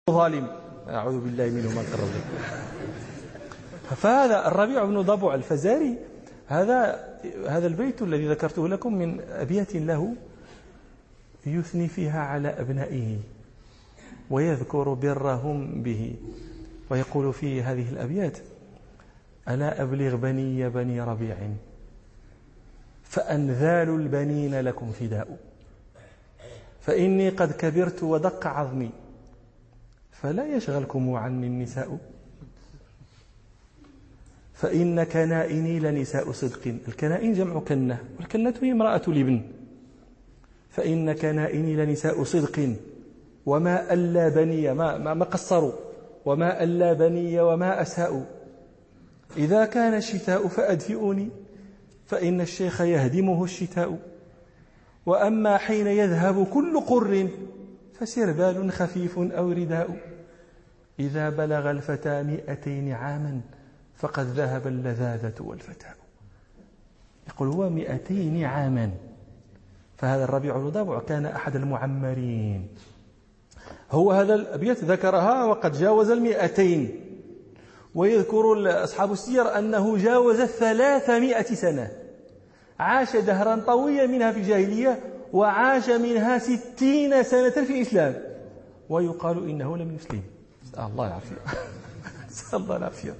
ظالم، أعوذ بالله منه من قرب. فهذا الربيع بن ضبع الفزاري، هذا البيت الذي ذكرته لكم من أبيات له يثني فيها على أبنائه ويذكر برهم به، ويقول في هذه الأبيات: ألا أبلغ بني ربيع فأنذال البنين لكم فداء، فإني قد كبرت ودق عظمي فلا يشغلكم عني النساء، فإن كنائني لنساء صدق. الكنائن جمع كنة، والكنة هي امرأة الابن. فإن كنائني لنساء صدق وما ألا بني، ما قصروا، وما ألا بني وما أساء. إذا كان الشتاء فأدفئوني فإن الشيخ يهدمه الشتاء، وأما حين يذهب كل قر فسربال خفيف أو رداء. إذا بلغ الفتى 200 عاما فقد ذهب اللذاذة والفتاء. يقول هو 200 عاما. فهذا الربيع بن ضبع كان أحد المعمرين. هو هذا الأبيات ذكرها وقد جاوز 200، ويذكر أصحاب السير أنه جاوز 300 سنة، عاش دهرا طويلا منها في الجاهلية، وعاش منها 60 سنة في الإسلام، ويقال إنه لم يسلم. نسأل الله العافية. نسأل الله العافية.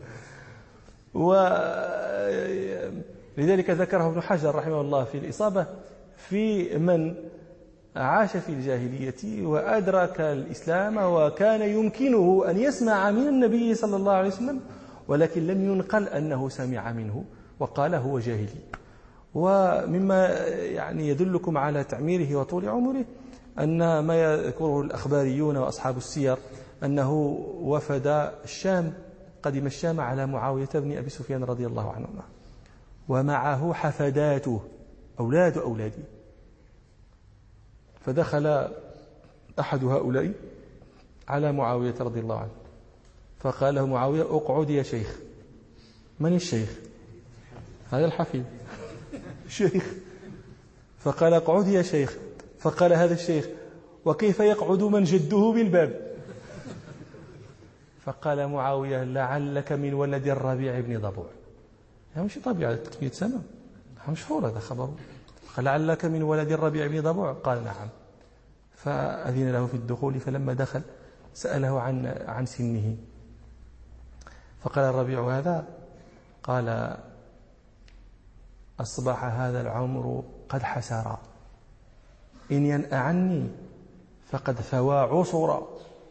ولذلك ذكره ابن حجر رحمه الله في الإصابة في من عاش في الجاهلية وأدرك الإسلام وكان يمكنه أن يسمع من النبي صلى الله عليه وسلم، ولكن لم ينقل أنه سمع منه، وقال هو جاهلي. ومما يعني يدلكم على تعميره وطول عمره أن ما يذكره الأخباريون وأصحاب السير أنه وفد الشام، قدم الشام على معاوية بن أبي سفيان رضي الله عنه، ومعه حفداته أولاده. فدخل أحد هؤلاء على معاوية رضي الله عنه فقال له معاوية: اقعد يا شيخ. من الشيخ؟ هذا الحفيد شيخ. فقال: اقعد يا شيخ. فقال هذا الشيخ: وكيف يقعد من جده بالباب؟ فقال معاوية: لعلك من ولد الربيع بن ضبع. يعني مش طبيعي 300 سنة، مشهور هذا خبره. قال: لعلك من ولد الربيع بن ضبع؟ قال: نعم. فأذن له في الدخول، فلما دخل سأله عن سنه، فقال الربيع هذا، قال: أصبح هذا العمر قد حسرا، إن ينأ عني فقد ثوى عصرا،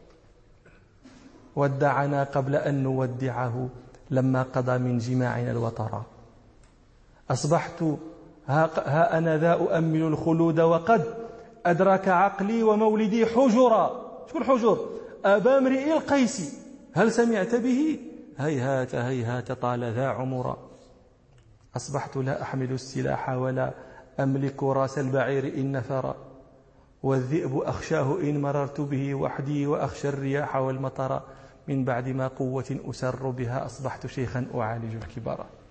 ودعنا قبل أن نودعه لما قضى من جماعنا الوطرا. أصبحت ها أنا ذا أؤمل الخلود وقد أدرك عقلي ومولدي حجرا. شكون حجر؟ أبا امرئ القيس، هل سمعت به؟ هيهات هيهات طال ذا عمرا. أصبحت لا أحمل السلاح ولا أملك راس البعير إن نفر، والذئب أخشاه إن مررت به وحدي، وأخشى الرياح والمطر. من بعد ما قوة أسر بها أصبحت شيخا أعالج الكبار.